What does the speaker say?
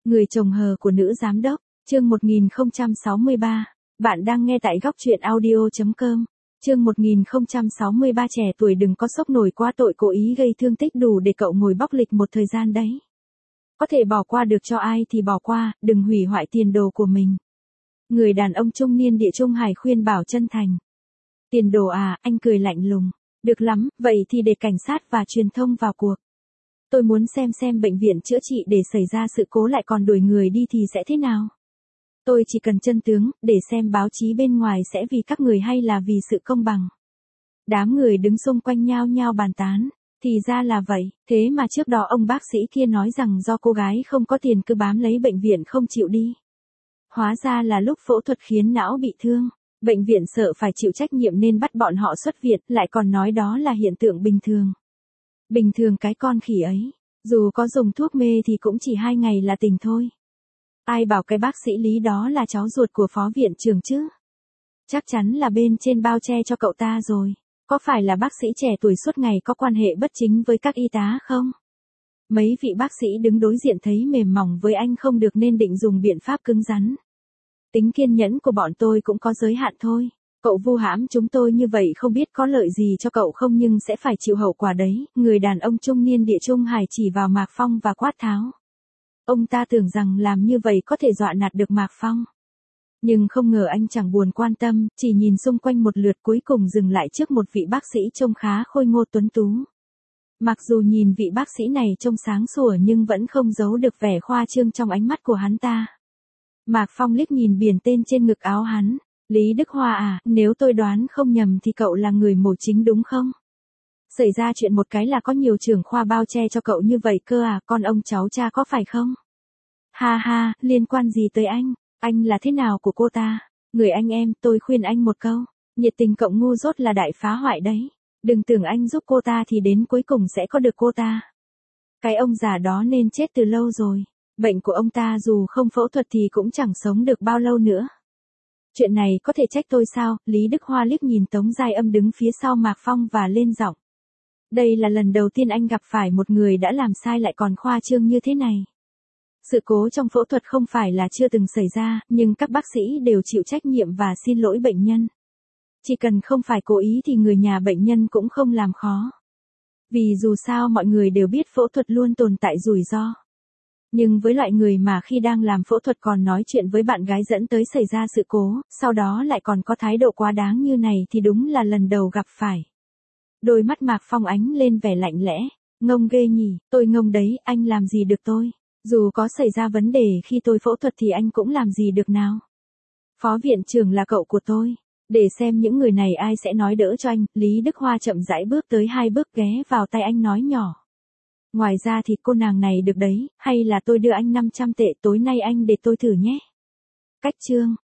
Người chồng hờ của nữ giám đốc, chương 1063. Bạn đang nghe tại góc truyện audio.com. Chương 1063 trẻ tuổi đừng có sốc nổi qua tội cố ý gây thương tích đủ để cậu ngồi bóc lịch một thời gian đấy. Có thể bỏ qua được cho ai thì bỏ qua, đừng hủy hoại tiền đồ của mình. Người đàn ông trung niên Địa Trung Hải khuyên bảo chân thành. Tiền đồ à, anh cười lạnh lùng. Được lắm, vậy thì để cảnh sát và truyền thông vào cuộc. Tôi muốn xem bệnh viện chữa trị để xảy ra sự cố lại còn đuổi người đi thì sẽ thế nào. Tôi chỉ cần chân tướng, để xem báo chí bên ngoài sẽ vì các người hay là vì sự công bằng. Đám người đứng xung quanh nhao nhao bàn tán. Thì ra là vậy, thế mà trước đó ông bác sĩ kia nói rằng do cô gái không có tiền cứ bám lấy bệnh viện không chịu đi. Hóa ra là lúc phẫu thuật khiến não bị thương. Bệnh viện sợ phải chịu trách nhiệm nên bắt bọn họ xuất viện, lại còn nói đó là hiện tượng bình thường. Bình thường cái con khỉ ấy, dù có dùng thuốc mê thì cũng chỉ 2 ngày là tỉnh thôi. Ai bảo cái bác sĩ Lý đó là cháu ruột của phó viện trưởng chứ? Chắc chắn là bên trên bao che cho cậu ta rồi. Có phải là bác sĩ trẻ tuổi suốt ngày có quan hệ bất chính với các y tá không? Mấy vị bác sĩ đứng đối diện thấy mềm mỏng với anh không được nên định dùng biện pháp cứng rắn. Tính kiên nhẫn của bọn tôi cũng có giới hạn thôi. Cậu vu hãm chúng tôi như vậy không biết có lợi gì cho cậu không nhưng sẽ phải chịu hậu quả đấy. Người đàn ông trung niên Địa Trung Hải chỉ vào Mạc Phong và quát tháo. Ông ta tưởng rằng làm như vậy có thể dọa nạt được Mạc Phong. Nhưng không ngờ anh chẳng buồn quan tâm, chỉ nhìn xung quanh một lượt cuối cùng dừng lại trước một vị bác sĩ trông khá khôi ngô tuấn tú. Mặc dù nhìn vị bác sĩ này trông sáng sủa nhưng vẫn không giấu được vẻ khoa trương trong ánh mắt của hắn ta. Mạc Phong liếc nhìn biển tên trên ngực áo hắn. Lý Đức Hoa à, nếu tôi đoán không nhầm thì cậu là người mổ chính đúng không? Xảy ra chuyện một cái là có nhiều trưởng khoa bao che cho cậu như vậy cơ à, con ông cháu cha có phải không? Ha ha, liên quan gì tới anh là thế nào của cô ta? Người anh em, tôi khuyên anh một câu, nhiệt tình cộng ngu dốt là đại phá hoại đấy. Đừng tưởng anh giúp cô ta thì đến cuối cùng sẽ có được cô ta. Cái ông già đó nên chết từ lâu rồi. Bệnh của ông ta dù không phẫu thuật thì cũng chẳng sống được bao lâu nữa. Chuyện này có thể trách tôi sao? Lý Đức Hoa liếc nhìn Tống Giai Âm đứng phía sau Mạc Phong và lên giọng. Đây là lần đầu tiên anh gặp phải một người đã làm sai lại còn khoa trương như thế này. Sự cố trong phẫu thuật không phải là chưa từng xảy ra, nhưng các bác sĩ đều chịu trách nhiệm và xin lỗi bệnh nhân. Chỉ cần không phải cố ý thì người nhà bệnh nhân cũng không làm khó. Vì dù sao mọi người đều biết phẫu thuật luôn tồn tại rủi ro. Nhưng với loại người mà khi đang làm phẫu thuật còn nói chuyện với bạn gái dẫn tới xảy ra sự cố, sau đó lại còn có thái độ quá đáng như này thì đúng là lần đầu gặp phải. Đôi mắt Mạc Phong ánh lên vẻ lạnh lẽ, ngông ghê nhỉ, tôi ngông đấy, anh làm gì được tôi, dù có xảy ra vấn đề khi tôi phẫu thuật thì anh cũng làm gì được nào. Phó viện trưởng là cậu của tôi, để xem những người này ai sẽ nói đỡ cho anh. Lý Đức Hoa chậm rãi bước tới 2 bước ghé vào tay anh nói nhỏ. Ngoài ra thì cô nàng này được đấy, hay là tôi đưa anh 500 tệ tối nay anh để tôi thử nhé. Cách chương.